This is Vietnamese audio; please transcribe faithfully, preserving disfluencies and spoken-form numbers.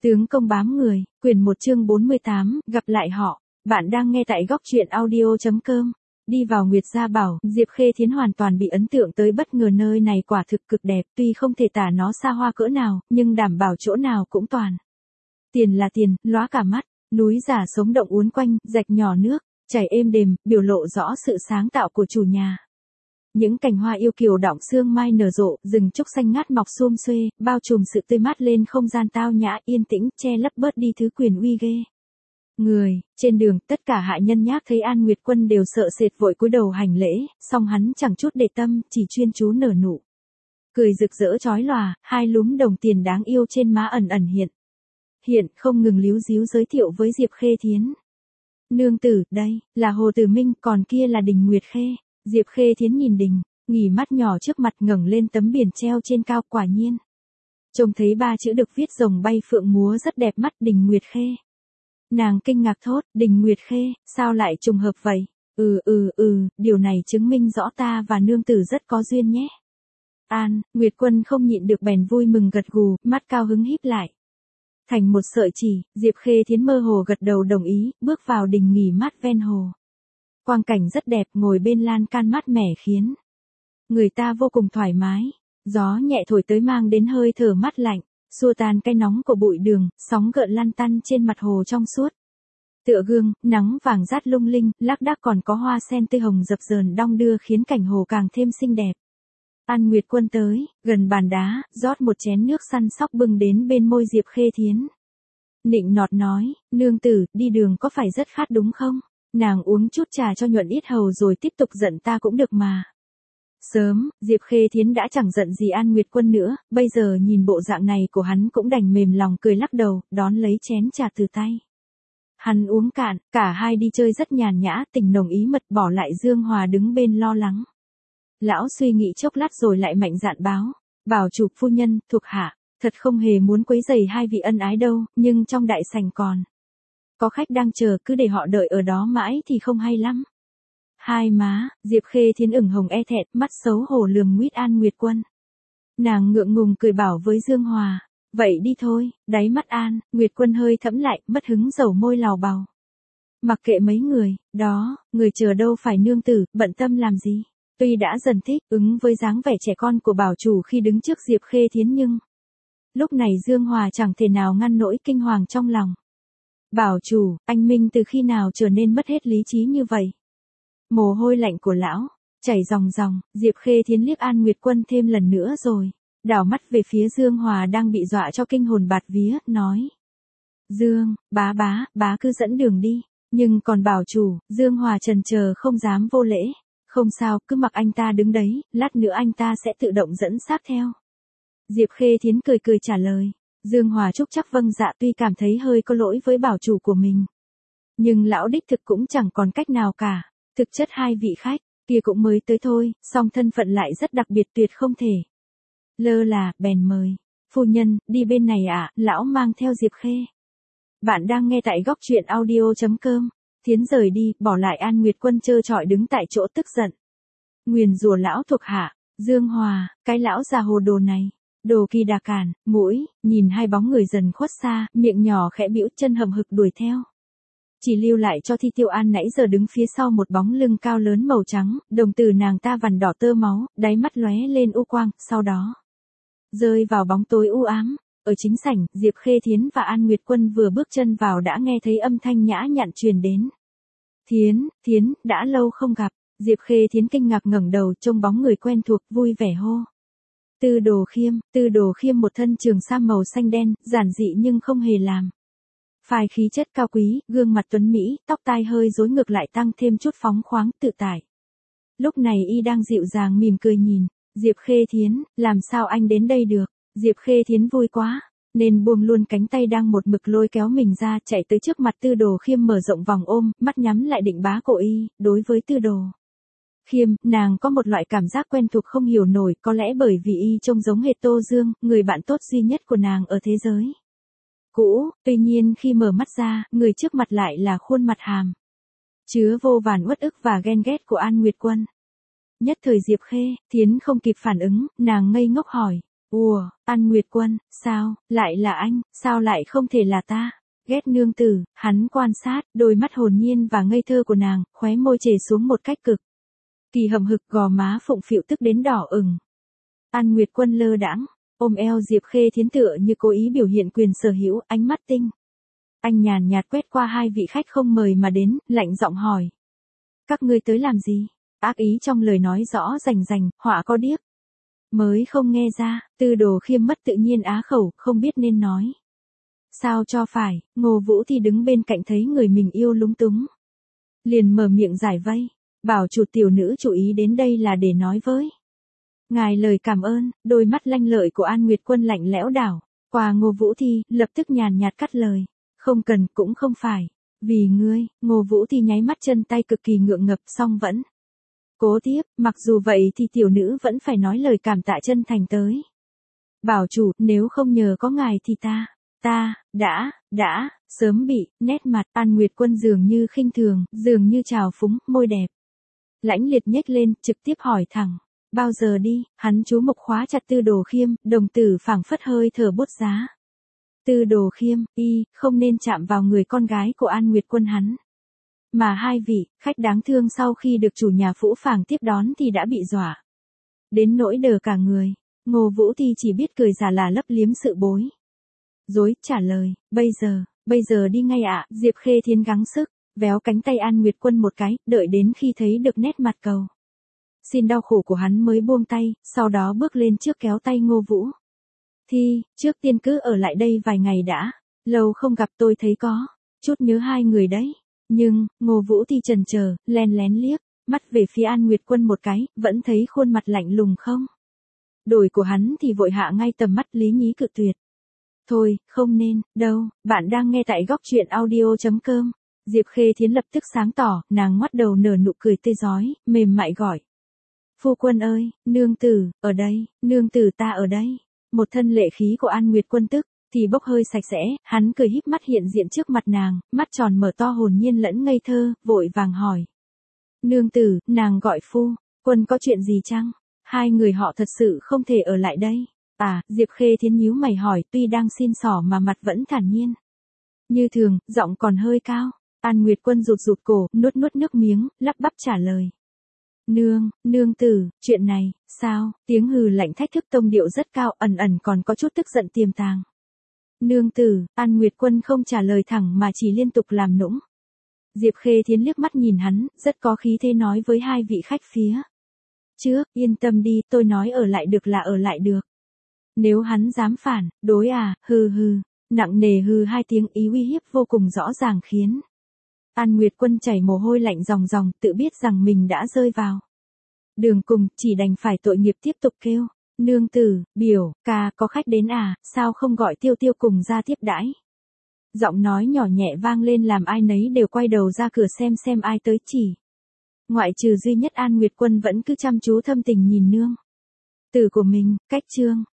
Tướng công bám người, quyển một chương bốn mươi tám, gặp lại họ. Bạn đang nghe tại góc truyện audio chấm com. Đi vào Nguyệt Gia Bảo, Diệp Khê Thiến hoàn toàn bị ấn tượng tới bất ngờ, nơi này quả thực cực đẹp, tuy không thể tả nó xa hoa cỡ nào, nhưng đảm bảo chỗ nào cũng toàn. Tiền là tiền, lóa cả mắt, núi giả sống động uốn quanh, rạch nhỏ nước, chảy êm đềm, biểu lộ rõ sự sáng tạo của chủ nhà. Những cành hoa yêu kiều đọng sương mai nở rộ, rừng trúc xanh ngát mọc xum xuê, bao trùm sự tươi mát lên không gian tao nhã yên tĩnh, che lấp bớt đi thứ quyền uy ghê. Người, trên đường, tất cả hạ nhân nhác thấy An Nguyệt Quân đều sợ sệt vội cúi đầu hành lễ, song hắn chẳng chút để tâm, chỉ chuyên chú nở nụ. Cười rực rỡ chói lòa, hai lúm đồng tiền đáng yêu trên má ẩn ẩn hiện. Hiện, không ngừng líu díu giới thiệu với Diệp Khê Thiến. Nương tử, đây, là Hồ Tử Minh, còn kia là Đình Nguyệt Khê. Diệp Khê Thiến nhìn Đình, nghỉ mắt nhỏ trước mặt ngẩng lên tấm biển treo trên cao, quả nhiên. Trông thấy ba chữ được viết rồng bay phượng múa rất đẹp mắt, Đình Nguyệt Khê. Nàng kinh ngạc thốt, Đình Nguyệt Khê, sao lại trùng hợp vậy? Ừ ừ ừ, điều này chứng minh rõ ta và nương tử rất có duyên nhé. An, Nguyệt Quân không nhịn được bèn vui mừng gật gù, mắt cao hứng híp lại. Thành một sợi chỉ, Diệp Khê Thiến mơ hồ gật đầu đồng ý, bước vào đình nghỉ mát ven hồ. Quang cảnh rất đẹp, ngồi bên lan can mát mẻ khiến người ta vô cùng thoải mái. Gió nhẹ thổi tới mang đến hơi thở mát lạnh, xua tan cái nóng của bụi đường, sóng gợn lăn tăn trên mặt hồ trong suốt. Tựa gương, nắng vàng rát lung linh, lác đác còn có hoa sen tươi hồng dập dờn đong đưa khiến cảnh hồ càng thêm xinh đẹp. An Nguyệt Quân tới, gần bàn đá, rót một chén nước săn sóc bưng đến bên môi Diệp Khê Thiến. Nịnh nọt nói, nương tử, đi đường có phải rất khát đúng không? Nàng uống chút trà cho nhuận yết hầu rồi tiếp tục giận ta cũng được mà. Sớm, Diệp Khê Thiến đã chẳng giận gì An Nguyệt Quân nữa, bây giờ nhìn bộ dạng này của hắn cũng đành mềm lòng cười lắc đầu, đón lấy chén trà từ tay. Hắn uống cạn, cả hai đi chơi rất nhàn nhã, tình nồng ý mật, bỏ lại Dương Hòa đứng bên lo lắng. Lão suy nghĩ chốc lát rồi lại mạnh dạn báo, bảo chủ phu nhân, thuộc hạ, thật không hề muốn quấy rầy hai vị ân ái đâu, nhưng trong đại sảnh còn có khách đang chờ, cứ để họ đợi ở đó mãi thì không hay lắm. Hai má, Diệp Khê Thiến ửng hồng e thẹn, mắt xấu hổ lườm nguyết An Nguyệt Quân. Nàng ngượng ngùng cười bảo với Dương Hòa, vậy đi thôi. Đáy mắt An Nguyệt Quân hơi thẫm lại, mất hứng dầu môi lào bào. Mặc kệ mấy người, đó, người chờ đâu phải nương tử, bận tâm làm gì. Tuy đã dần thích ứng với dáng vẻ trẻ con của bảo chủ khi đứng trước Diệp Khê Thiến nhưng lúc này Dương Hòa chẳng thể nào ngăn nỗi kinh hoàng trong lòng. Bảo chủ, anh Minh từ khi nào trở nên mất hết lý trí như vậy? Mồ hôi lạnh của lão chảy ròng ròng, Diệp Khê Thiến liếc An Nguyệt Quân thêm lần nữa rồi đảo mắt về phía Dương Hòa đang bị dọa cho kinh hồn bạt vía, nói: Dương, bá bá, bá cứ dẫn đường đi. Nhưng còn bảo chủ, Dương Hòa chần chờ không dám vô lễ. Không sao, cứ mặc anh ta đứng đấy, lát nữa anh ta sẽ tự động dẫn xác theo. Diệp Khê Thiến cười cười trả lời. Dương Hòa chúc chắc vâng dạ, tuy cảm thấy hơi có lỗi với bảo chủ của mình. Nhưng lão đích thực cũng chẳng còn cách nào cả. Thực chất hai vị khách kia cũng mới tới thôi, song thân phận lại rất đặc biệt, tuyệt không thể lơ là, bèn mời. Phu nhân, đi bên này ạ, à, lão mang theo Diệp Khê. Bạn đang nghe tại góc truyện audio chấm com. Thiến rời đi, bỏ lại An Nguyệt Quân trơ trọi đứng tại chỗ tức giận. Nguyền rủa lão thuộc hạ, Dương Hòa, cái lão già hồ đồ này. Đồ kỳ đà cản, mũi, nhìn hai bóng người dần khuất xa, miệng nhỏ khẽ bĩu, chân hậm hực đuổi theo. Chỉ lưu lại cho Thi Tiêu An nãy giờ đứng phía sau một bóng lưng cao lớn màu trắng, đồng tử nàng ta vằn đỏ tơ máu, đáy mắt lóe lên u quang, sau đó rơi vào bóng tối u ám. Ở chính sảnh, Diệp Khê Thiến và An Nguyệt Quân vừa bước chân vào đã nghe thấy âm thanh nhã nhặn truyền đến. Thiến, Thiến, đã lâu không gặp. Diệp Khê Thiến kinh ngạc ngẩng đầu, trông bóng người quen thuộc, vui vẻ hô. Tư Đồ Khiêm. Tư Đồ Khiêm một thân trường sam màu xanh đen, giản dị nhưng không hề làm phai khí chất cao quý, gương mặt tuấn mỹ, tóc tai hơi rối ngược lại tăng thêm chút phóng khoáng tự tại. Lúc này y đang dịu dàng mỉm cười nhìn Diệp Khê Thiến, làm sao anh đến đây được? Diệp Khê Thiến vui quá, nên buông luôn cánh tay đang một mực lôi kéo mình ra, chạy tới trước mặt Tư Đồ Khiêm mở rộng vòng ôm, mắt nhắm lại định bá cổ y. Đối với Tư Đồ Khiêm, nàng có một loại cảm giác quen thuộc không hiểu nổi, có lẽ bởi vì y trông giống hệt Tô Dương, người bạn tốt duy nhất của nàng ở thế giới cũ. Tuy nhiên khi mở mắt ra, người trước mặt lại là khuôn mặt hàm chứa vô vàn uất ức và ghen ghét của An Nguyệt Quân. Nhất thời Diệp Khê Thiến không kịp phản ứng, nàng ngây ngốc hỏi, Ủa, An Nguyệt Quân, sao, lại là anh, sao lại không thể là ta? Ghét nương tử, hắn quan sát, đôi mắt hồn nhiên và ngây thơ của nàng, khóe môi chề xuống một cách cực kỳ hầm hực, gò má phụng phịu tức đến đỏ ửng. An Nguyệt Quân lơ đãng, ôm eo Diệp Khê Thiến tựa như cố ý biểu hiện quyền sở hữu, ánh mắt tinh. Anh nhàn nhạt quét qua hai vị khách không mời mà đến, lạnh giọng hỏi. Các ngươi tới làm gì? Ác ý trong lời nói rõ rành rành, họa có điếc. Mới không nghe ra, Tư Đồ Khiêm mất tự nhiên á khẩu, không biết nên nói sao cho phải. Ngô Vũ thì đứng bên cạnh thấy người mình yêu lúng túng, liền mở miệng giải vây, bảo chủ tiểu nữ chú ý đến đây là để nói với ngài lời cảm ơn. Đôi mắt lanh lợi của An Nguyệt Quân lạnh lẽo đảo qua Ngô Vũ Thi, lập tức nhàn nhạt cắt lời, không cần, cũng không phải vì ngươi. Ngô Vũ Thi nháy mắt chân tay cực kỳ ngượng ngập, song vẫn cố tiếp, mặc dù vậy thì tiểu nữ vẫn phải nói lời cảm tạ chân thành tới bảo chủ, nếu không nhờ có ngài thì ta, ta, đã, đã, sớm bị. Nét mặt An Nguyệt Quân dường như khinh thường, dường như trào phúng, môi đẹp lãnh liệt nhếch lên, trực tiếp hỏi thẳng, bao giờ đi? Hắn chú mục khóa chặt Tư Đồ Khiêm, đồng tử phảng phất hơi thở bút giá. Tư Đồ Khiêm, y, không nên chạm vào người con gái của An Nguyệt Quân hắn. Mà hai vị khách đáng thương sau khi được chủ nhà Phũ Phàng tiếp đón thì đã bị dọa đến nỗi đờ cả người. Ngô Vũ Thi chỉ biết cười giả là lấp liếm sự bối rối, trả lời, bây giờ, bây giờ đi ngay ạ. Diệp Khê Thiến gắng sức véo cánh tay An Nguyệt Quân một cái, đợi đến khi thấy được nét mặt cầu xin đau khổ của hắn mới buông tay, sau đó bước lên trước kéo tay Ngô Vũ Thi, trước tiên cứ ở lại đây vài ngày đã, lâu không gặp tôi thấy có chút nhớ hai người đấy. Nhưng, Ngô Vũ Thi chần chờ, len lén liếc mắt về phía An Nguyệt Quân một cái, vẫn thấy khuôn mặt lạnh lùng không đổi của hắn thì vội hạ ngay tầm mắt, lý nhí cự tuyệt. Thôi, không nên, đâu. Bạn đang nghe tại góc truyện audio.com. Diệp Khê Thiến lập tức sáng tỏ, nàng ngoắt đầu nở nụ cười tươi rói, mềm mại gọi. Phu quân ơi, nương tử, ở đây, nương tử ta ở đây. Một thân lệ khí của An Nguyệt Quân tức thì bốc hơi sạch sẽ, hắn cười híp mắt hiện diện trước mặt nàng, mắt tròn mở to hồn nhiên lẫn ngây thơ, vội vàng hỏi. Nương tử, nàng gọi phu quân có chuyện gì chăng? Hai người họ thật sự không thể ở lại đây. À, Diệp Khê Thiến nhíu mày hỏi, tuy đang xin xỏ mà mặt vẫn thản nhiên như thường, giọng còn hơi cao. An Nguyệt Quân rụt rụt cổ, nuốt nuốt nước miếng, lắp bắp trả lời. Nương, nương tử, chuyện này, sao? Tiếng hừ lạnh thách thức tông điệu rất cao, ẩn ẩn còn có chút tức giận tiềm tàng. Nương tử, An Nguyệt Quân không trả lời thẳng mà chỉ liên tục làm nũng. Diệp Khê Thiến liếc mắt nhìn hắn, rất có khí thế nói với hai vị khách phía trước, yên tâm đi, tôi nói ở lại được là ở lại được. Nếu hắn dám phản, đối à, hừ hừ, nặng nề hừ hai tiếng, ý uy hiếp vô cùng rõ ràng khiến An Nguyệt Quân chảy mồ hôi lạnh ròng ròng, tự biết rằng mình đã rơi vào đường cùng, chỉ đành phải tội nghiệp tiếp tục kêu. Nương tử, biểu, ca, có khách đến à, sao không gọi Tiêu Tiêu cùng ra tiếp đãi? Giọng nói nhỏ nhẹ vang lên làm ai nấy đều quay đầu ra cửa xem xem ai tới, chỉ ngoại trừ duy nhất An Nguyệt Quân vẫn cứ chăm chú thâm tình nhìn nương tử của mình. Cách chương